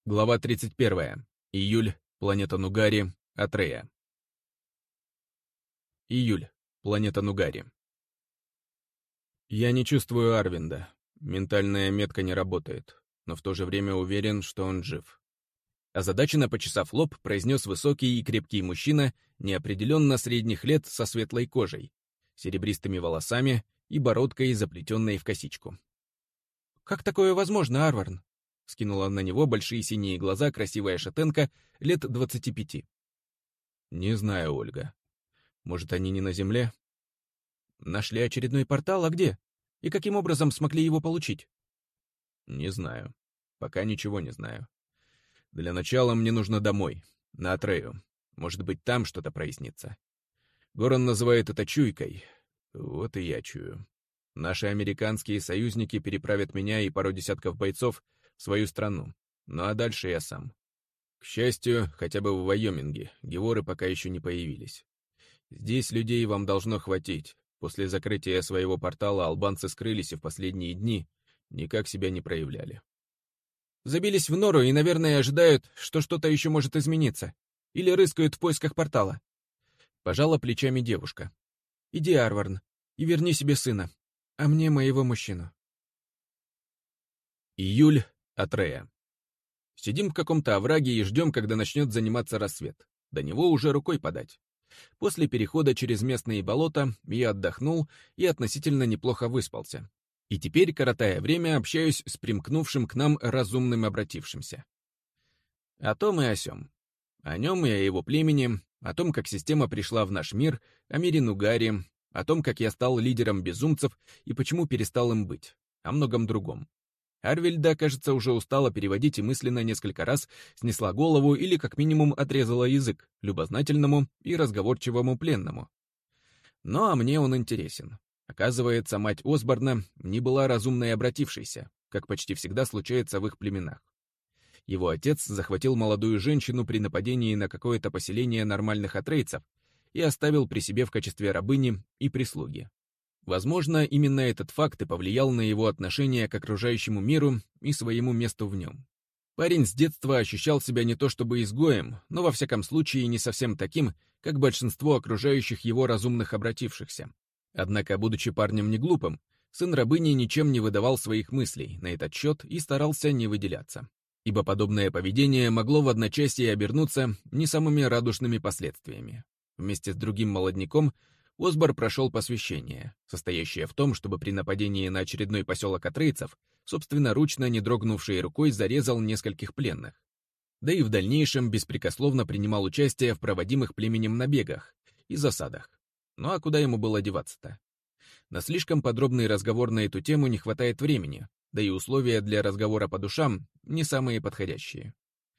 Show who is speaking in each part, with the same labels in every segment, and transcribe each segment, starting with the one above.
Speaker 1: Глава 31. Июль. Планета Нугари. Атрея. Июль. Планета Нугари. Я не чувствую Арвинда. Ментальная метка не работает, но в то же время уверен, что он жив. Озадаченно почесав лоб, произнес высокий и крепкий мужчина, неопределенно средних лет, со светлой кожей, серебристыми волосами и бородкой, заплетенной в косичку. «Как такое возможно, Арварн?» — скинула на него большие синие глаза красивая шатенка лет 25. «Не знаю, Ольга. Может, они не на Земле?» «Нашли очередной портал, а где? И каким образом смогли его получить?» «Не знаю. Пока ничего не знаю. Для начала мне нужно домой, на Атрею. Может быть, там что-то прояснится. Горан называет это чуйкой. Вот и я чую. Наши американские союзники переправят меня и пару десятков бойцов в свою страну. Ну а дальше я сам. К счастью, хотя бы в Вайоминге геворы пока еще не появились. Здесь людей вам должно хватить. После закрытия своего портала албанцы скрылись и в последние дни никак себя не проявляли. Забились в нору и, наверное, ожидают, что что-то еще может измениться. Или рыскают в поисках портала. Пожала плечами девушка. «Иди, Арварн, и верни себе сына, а мне моего мужчину». Июль. Атрея. Сидим в каком-то овраге и ждем, когда начнет заниматься рассвет. До него уже рукой подать. После перехода через местные болота я отдохнул и относительно неплохо выспался. И теперь, коротая время, общаюсь с примкнувшим к нам разумным обратившимся. О том и о сём. О нем и о его племени, о том, как система пришла в наш мир, о мире Нугари, о том, как я стал лидером безумцев и почему перестал им быть, о многом другом. Арвильда, кажется, уже устала переводить и мысленно несколько раз снесла голову или как минимум отрезала язык любознательному и разговорчивому пленному. Ну а мне он интересен. Оказывается, мать Осборна не была разумной обратившейся, как почти всегда случается в их племенах. Его отец захватил молодую женщину при нападении на какое-то поселение нормальных атрейцев и оставил при себе в качестве рабыни и прислуги. Возможно, именно этот факт и повлиял на его отношение к окружающему миру и своему месту в нем. Парень с детства ощущал себя не то чтобы изгоем, но во всяком случае не совсем таким, как большинство окружающих его разумных обратившихся. Однако, будучи парнем не глупым, сын рабыни ничем не выдавал своих мыслей на этот счет и старался не выделяться, ибо подобное поведение могло в одночасье обернуться не самыми радужными последствиями. Вместе с другим молодняком Осбор прошел посвящение, состоящее в том, чтобы при нападении на очередной поселок атрейцев собственноручно, не дрогнувшей рукой, зарезал нескольких пленных. Да и в дальнейшем беспрекословно принимал участие в проводимых племенем набегах и засадах. Ну а куда ему было деваться-то? На слишком подробный разговор на эту тему не хватает времени, да и условия для разговора по душам не самые подходящие.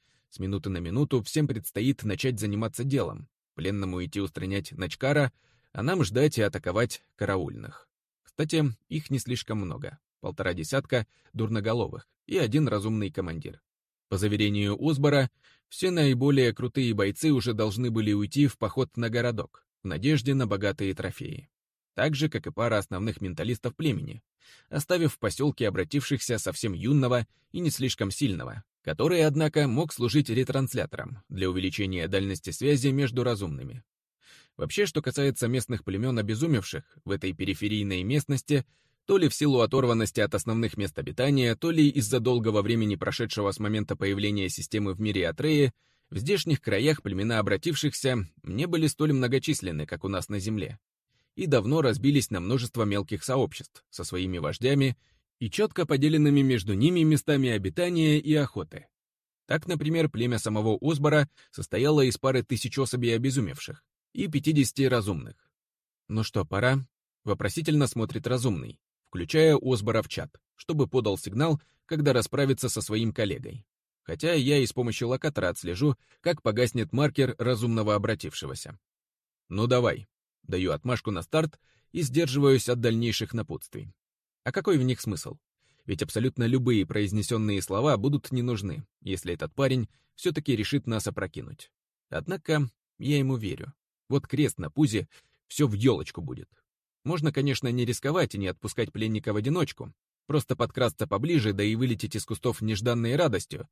Speaker 1: С минуты на минуту всем предстоит начать заниматься делом, пленному идти устранять Начкара, а нам ждать и атаковать караульных. Кстати, их не слишком много, 1,5 десятка дурноголовых и 1 разумный командир. По заверению Осбора, все наиболее крутые бойцы уже должны были уйти в поход на городок, в надежде на богатые трофеи. Так же, как и пара основных менталистов племени, оставив в поселке обратившихся совсем юного и не слишком сильного, который, однако, мог служить ретранслятором для увеличения дальности связи между разумными. Вообще, что касается местных племен обезумевших в этой периферийной местности, то ли в силу оторванности от основных мест обитания, то ли из-за долгого времени, прошедшего с момента появления системы в мире Атреи, в здешних краях племена обратившихся не были столь многочисленны, как у нас на Земле, и давно разбились на множество мелких сообществ со своими вождями и четко поделенными между ними местами обитания и охоты. Так, например, племя самого Осбора состояло из пары тысяч особей обезумевших и 50 разумных. «Ну что, пора?» — вопросительно смотрит разумный, включая Осбора в чат, чтобы подал сигнал, когда расправится со своим коллегой. Хотя я и с помощью локатора отслежу, как погаснет маркер разумного обратившегося. «Ну давай», — даю отмашку на старт и сдерживаюсь от дальнейших напутствий. А какой в них смысл? Ведь абсолютно любые произнесенные слова будут не нужны, если этот парень все-таки решит нас опрокинуть. Однако я ему верю. Вот крест на пузе, все в елочку будет. Можно, конечно, не рисковать и не отпускать пленника в одиночку, просто подкрасться поближе, да и вылететь из кустов нежданной радостью.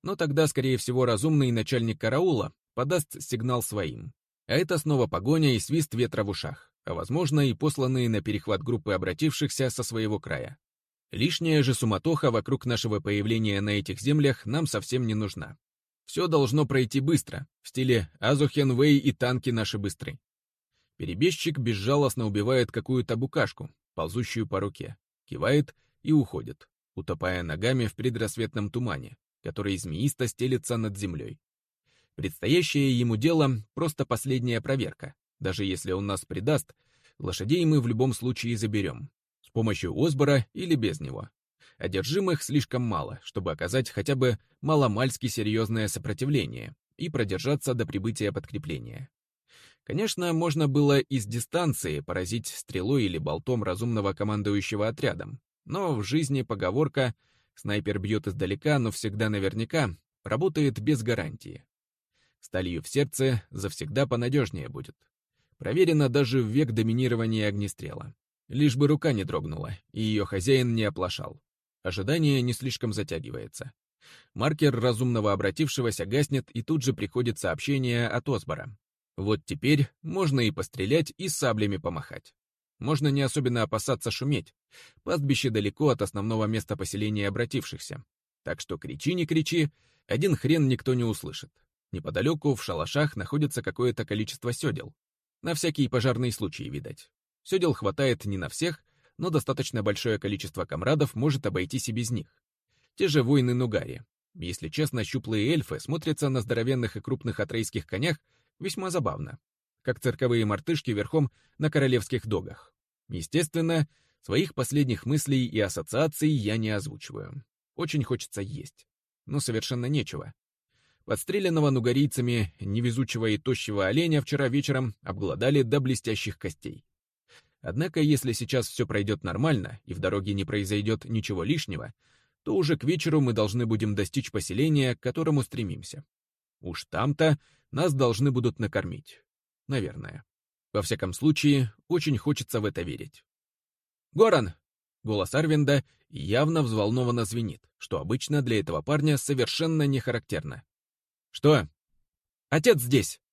Speaker 1: Но тогда, скорее всего, разумный начальник караула подаст сигнал своим. А это снова погоня и свист ветра в ушах, а возможно и посланные на перехват группы обратившихся со своего края. Лишняя же суматоха вокруг нашего появления на этих землях нам совсем не нужна. Все должно пройти быстро, в стиле «Азухенвей и танки наши быстры». Перебежчик безжалостно убивает какую-то букашку, ползущую по руке, кивает и уходит, утопая ногами в предрассветном тумане, который змеисто стелется над землей. Предстоящее ему дело — просто последняя проверка. Даже если он нас предаст, лошадей мы в любом случае заберем. С помощью Осбора или без него. Одержимых слишком мало, чтобы оказать хотя бы маломальски серьезное сопротивление и продержаться до прибытия подкрепления. Конечно, можно было из дистанции поразить стрелой или болтом разумного командующего отрядом, но в жизни поговорка «снайпер бьет издалека, но всегда наверняка» работает без гарантии. Сталью в сердце завсегда понадежнее будет. Проверено даже в век доминирования огнестрела. Лишь бы рука не дрогнула, и ее хозяин не оплошал. Ожидание не слишком затягивается. Маркер разумного обратившегося гаснет, и тут же приходит сообщение от Осбора. Вот теперь можно и пострелять, и саблями помахать. Можно не особенно опасаться шуметь. Пастбище далеко от основного места поселения обратившихся. Так что кричи, не кричи, один хрен никто не услышит. Неподалеку, в шалашах, находится какое-то количество седел. На всякий пожарный случай, видать. Седел хватает не на всех, но достаточно большое количество комрадов может обойтись и без них. Те же воины Нугари. Если честно, щуплые эльфы смотрятся на здоровенных и крупных атрейских конях весьма забавно, как цирковые мартышки верхом на королевских догах. Естественно, своих последних мыслей и ассоциаций я не озвучиваю. Очень хочется есть. Но совершенно нечего. Подстреленного нугарийцами невезучего и тощего оленя вчера вечером обглодали до блестящих костей. Однако, если сейчас все пройдет нормально и в дороге не произойдет ничего лишнего, то уже к вечеру мы должны будем достичь поселения, к которому стремимся. Уж там-то нас должны будут накормить. Наверное. Во всяком случае, очень хочется в это верить. «Горан!» — голос Арвинда явно взволнованно звенит, что обычно для этого парня совершенно не характерно. «Что?» «Отец здесь!»